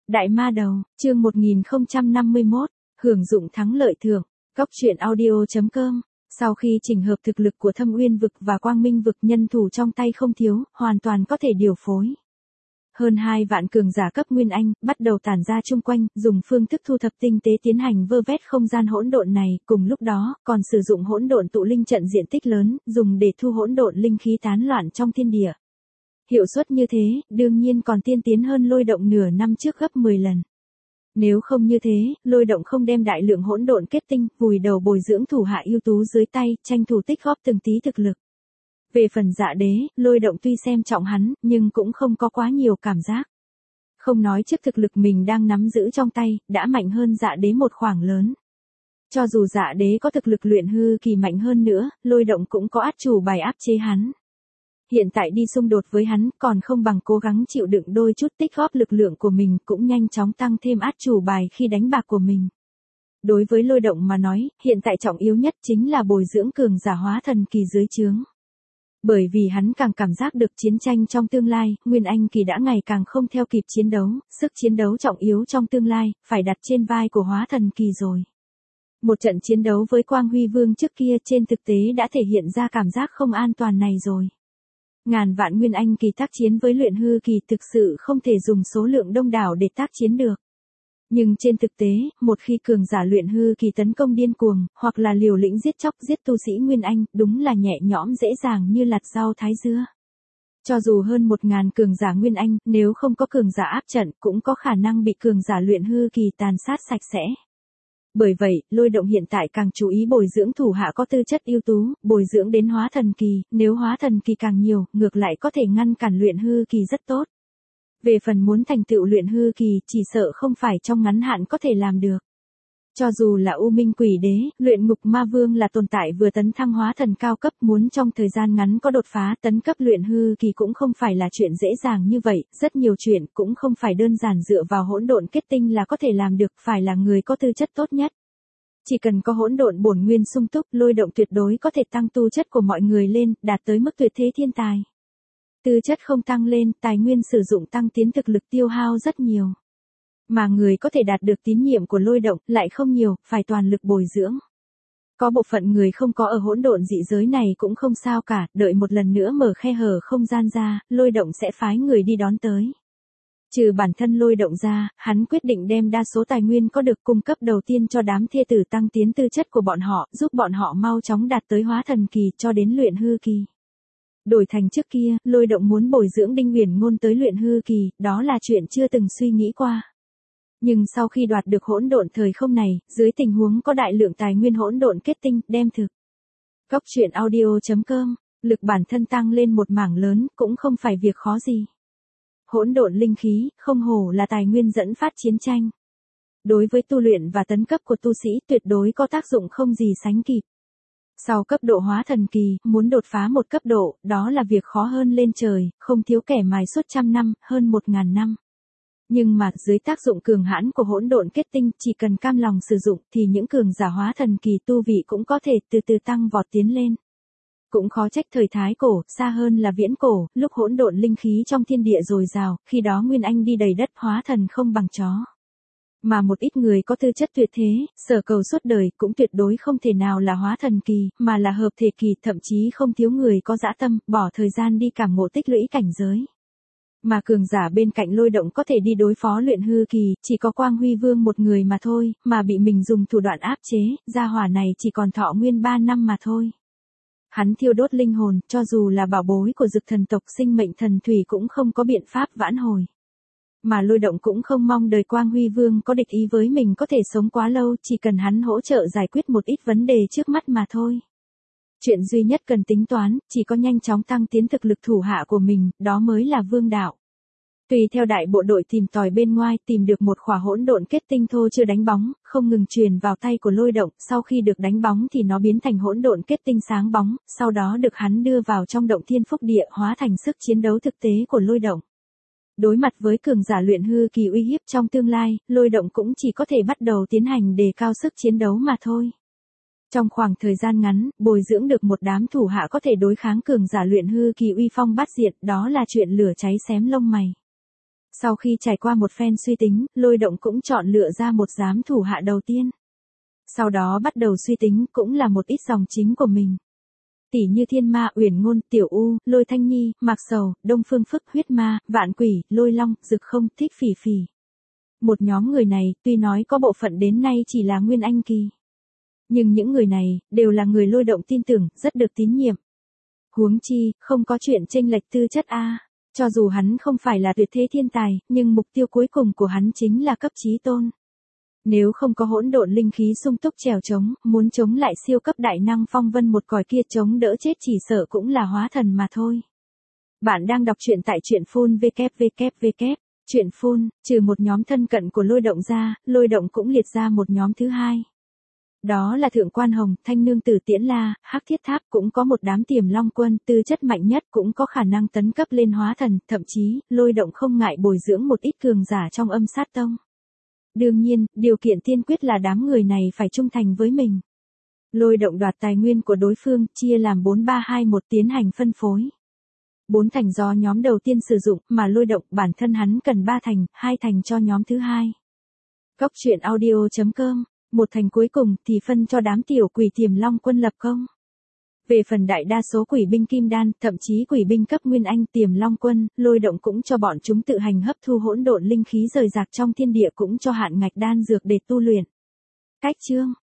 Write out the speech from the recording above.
Đại ma đầu, chương 1051, hưởng dụng thắng lợi thưởng. Góc truyện audio.com. Sau khi chỉnh hợp thực lực của Thâm Uyên vực và Quang Minh vực, nhân thủ trong tay không thiếu, hoàn toàn có thể điều phối. Hơn 2 vạn cường giả cấp Nguyên Anh bắt đầu tản ra chung quanh, dùng phương thức thu thập tinh tế tiến hành vơ vét không gian hỗn độn này, cùng lúc đó còn sử dụng hỗn độn tụ linh trận diện tích lớn, dùng để thu hỗn độn linh khí tán loạn trong thiên địa. Hiệu suất như thế, đương nhiên còn tiên tiến hơn Lôi Động nửa năm trước gấp 10 lần. Nếu không như thế, Lôi Động không đem đại lượng hỗn độn kết tinh, vùi đầu bồi dưỡng thủ hạ ưu tú dưới tay, tranh thủ tích góp từng tí thực lực. Về phần Dạ Đế, Lôi Động tuy xem trọng hắn, nhưng cũng không có quá nhiều cảm giác. Không nói trước thực lực mình đang nắm giữ trong tay, đã mạnh hơn Dạ Đế một khoảng lớn. Cho dù Dạ Đế có thực lực luyện hư kỳ mạnh hơn nữa, Lôi Động cũng có át chủ bài áp chế hắn. Hiện tại đi xung đột với hắn còn không bằng cố gắng chịu đựng đôi chút tích góp lực lượng của mình, cũng nhanh chóng tăng thêm át chủ bài khi đánh bạc của mình. Đối với Lôi Động mà nói, hiện tại trọng yếu nhất chính là bồi dưỡng cường giả hóa thần kỳ dưới trướng. Bởi vì hắn càng cảm giác được chiến tranh trong tương lai, Nguyên Anh kỳ đã ngày càng không theo kịp chiến đấu, sức chiến đấu trọng yếu trong tương lai, phải đặt trên vai của hóa thần kỳ rồi. Một trận chiến đấu với Quang Huy Vương trước kia trên thực tế đã thể hiện ra cảm giác không an toàn này rồi. Ngàn vạn Nguyên Anh kỳ tác chiến với luyện hư kỳ thực sự không thể dùng số lượng đông đảo để tác chiến được. Nhưng trên thực tế, một khi cường giả luyện hư kỳ tấn công điên cuồng, hoặc là liều lĩnh giết chóc giết tu sĩ Nguyên Anh, đúng là nhẹ nhõm dễ dàng như lặt rau thái dưa. Cho dù hơn 1000 cường giả Nguyên Anh, nếu không có cường giả áp trận, cũng có khả năng bị cường giả luyện hư kỳ tàn sát sạch sẽ. Bởi vậy, Lôi Động hiện tại càng chú ý bồi dưỡng thủ hạ có tư chất ưu tú, bồi dưỡng đến hóa thần kỳ, nếu hóa thần kỳ càng nhiều, ngược lại có thể ngăn cản luyện hư kỳ rất tốt. Về phần muốn thành tựu luyện hư kỳ, chỉ sợ không phải trong ngắn hạn có thể làm được. Cho dù là U Minh Quỷ Đế, Luyện Ngục Ma Vương là tồn tại vừa tấn thăng hóa thần cao cấp, muốn trong thời gian ngắn có đột phá tấn cấp luyện hư kỳ cũng không phải là chuyện dễ dàng như vậy, rất nhiều chuyện cũng không phải đơn giản dựa vào hỗn độn kết tinh là có thể làm được, phải là người có tư chất tốt nhất. Chỉ cần có hỗn độn bổn nguyên sung túc, Lôi Động tuyệt đối có thể tăng tu chất của mọi người lên, đạt tới mức tuyệt thế thiên tài. Tư chất không tăng lên, tài nguyên sử dụng tăng tiến, thực lực tiêu hao rất nhiều. Mà người có thể đạt được tín nhiệm của Lôi Động lại không nhiều, phải toàn lực bồi dưỡng. Có bộ phận người không có ở hỗn độn dị giới này cũng không sao cả, đợi một lần nữa mở khe hở không gian ra, Lôi Động sẽ phái người đi đón tới. Trừ bản thân Lôi Động ra, hắn quyết định đem đa số tài nguyên có được cung cấp đầu tiên cho đám thê tử tăng tiến tư chất của bọn họ, giúp bọn họ mau chóng đạt tới hóa thần kỳ cho đến luyện hư kỳ. Đổi thành trước kia, Lôi Động muốn bồi dưỡng Đinh Uyển Ngôn tới luyện hư kỳ, đó là chuyện chưa từng suy nghĩ qua. Nhưng sau khi đoạt được hỗn độn thời không này, dưới tình huống có đại lượng tài nguyên hỗn độn kết tinh, đem thực. Góc truyện audio.com, lực bản thân tăng lên một mảng lớn, cũng không phải việc khó gì. Hỗn độn linh khí, không hổ là tài nguyên dẫn phát chiến tranh. Đối với tu luyện và tấn cấp của tu sĩ tuyệt đối có tác dụng không gì sánh kịp. Sau cấp độ hóa thần kỳ, muốn đột phá một cấp độ, đó là việc khó hơn lên trời, không thiếu kẻ mài suốt trăm năm, hơn 1000 năm. Nhưng mà dưới tác dụng cường hãn của hỗn độn kết tinh, chỉ cần cam lòng sử dụng thì những cường giả hóa thần kỳ tu vị cũng có thể từ từ tăng vọt tiến lên. Cũng khó trách thời Thái Cổ, xa hơn là Viễn Cổ, lúc hỗn độn linh khí trong thiên địa dồi dào, khi đó Nguyên Anh đi đầy đất, hóa thần không bằng chó. Mà một ít người có tư chất tuyệt thế, sở cầu suốt đời cũng tuyệt đối không thể nào là hóa thần kỳ, mà là hợp thể kỳ, thậm chí không thiếu người có dã tâm, bỏ thời gian đi cảm ngộ tích lũy cảnh giới. Mà cường giả bên cạnh Lôi Động có thể đi đối phó luyện hư kỳ, chỉ có Quang Huy Vương một người mà thôi, mà bị mình dùng thủ đoạn áp chế, gia hỏa này chỉ còn thọ nguyên 3 năm mà thôi. Hắn thiêu đốt linh hồn, cho dù là bảo bối của Dực thần tộc sinh mệnh thần thủy cũng không có biện pháp vãn hồi. Mà Lôi Động cũng không mong đời Quang Huy Vương có địch ý với mình có thể sống quá lâu, chỉ cần hắn hỗ trợ giải quyết một ít vấn đề trước mắt mà thôi. Chuyện duy nhất cần tính toán, chỉ có nhanh chóng tăng tiến thực lực thủ hạ của mình, đó mới là vương đạo. Tùy theo đại bộ đội tìm tòi bên ngoài, tìm được một khỏa hỗn độn kết tinh thô chưa đánh bóng, không ngừng truyền vào tay của Lôi Động, sau khi được đánh bóng thì nó biến thành hỗn độn kết tinh sáng bóng, sau đó được hắn đưa vào trong động thiên phúc địa, hóa thành sức chiến đấu thực tế của Lôi Động. Đối mặt với cường giả luyện hư kỳ uy hiếp trong tương lai, Lôi Động cũng chỉ có thể bắt đầu tiến hành đề cao sức chiến đấu mà thôi. Trong khoảng thời gian ngắn, bồi dưỡng được một đám thủ hạ có thể đối kháng cường giả luyện hư kỳ uy phong bát diện, đó là chuyện lửa cháy xém lông mày. Sau khi trải qua một phen suy tính, Lôi Động cũng chọn lựa ra một giám thủ hạ đầu tiên. Sau đó bắt đầu suy tính cũng là một ít dòng chính của mình. Tỷ như Thiên Ma, Uyển Ngôn, Tiểu U, Lôi Thanh Nhi, Mạc Sầu, Đông Phương Phức, Huyết Ma, Vạn Quỷ, Lôi Long, Dực Không, Thích Phỉ Phỉ. Một nhóm người này, tuy nói có bộ phận đến nay chỉ là Nguyên Anh kỳ. Nhưng những người này, đều là người Lôi Động tin tưởng, rất được tín nhiệm. Huống chi, không có chuyện chênh lệch tư chất a. Cho dù hắn không phải là tuyệt thế thiên tài, nhưng mục tiêu cuối cùng của hắn chính là cấp chí tôn. Nếu không có hỗn độn linh khí sung túc trèo chống, muốn chống lại siêu cấp đại năng phong vân một còi kia chống đỡ chết chỉ sợ cũng là hóa thần mà thôi. Bạn đang đọc truyện tại truyện phun www. Truyện phun, trừ một nhóm thân cận của Lôi Động ra, Lôi Động cũng liệt ra một nhóm thứ hai. Đó là Thượng Quan Hồng, Thanh Nương Tử Tiễn La, Hắc Thiết Tháp, cũng có một đám Tiềm Long quân, tư chất mạnh nhất cũng có khả năng tấn cấp lên hóa thần, thậm chí, Lôi Động không ngại bồi dưỡng một ít cường giả trong Âm Sát Tông. Đương nhiên, điều kiện tiên quyết là đám người này phải trung thành với mình. Lôi Động đoạt tài nguyên của đối phương, chia làm 4-3-2-1 tiến hành phân phối. 4 thành do nhóm đầu tiên sử dụng, mà Lôi Động bản thân hắn cần 3 thành, 2 thành cho nhóm thứ hai. Góc truyện audio.com, một thành cuối cùng thì phân cho đám tiểu quỷ Tiềm Long quân lập công. Về phần đại đa số quỷ binh kim đan, thậm chí quỷ binh cấp Nguyên Anh Tiềm Long quân, Lôi Động cũng cho bọn chúng tự hành hấp thu hỗn độn linh khí rời rạc trong thiên địa, cũng cho hạn ngạch đan dược để tu luyện. Cách chương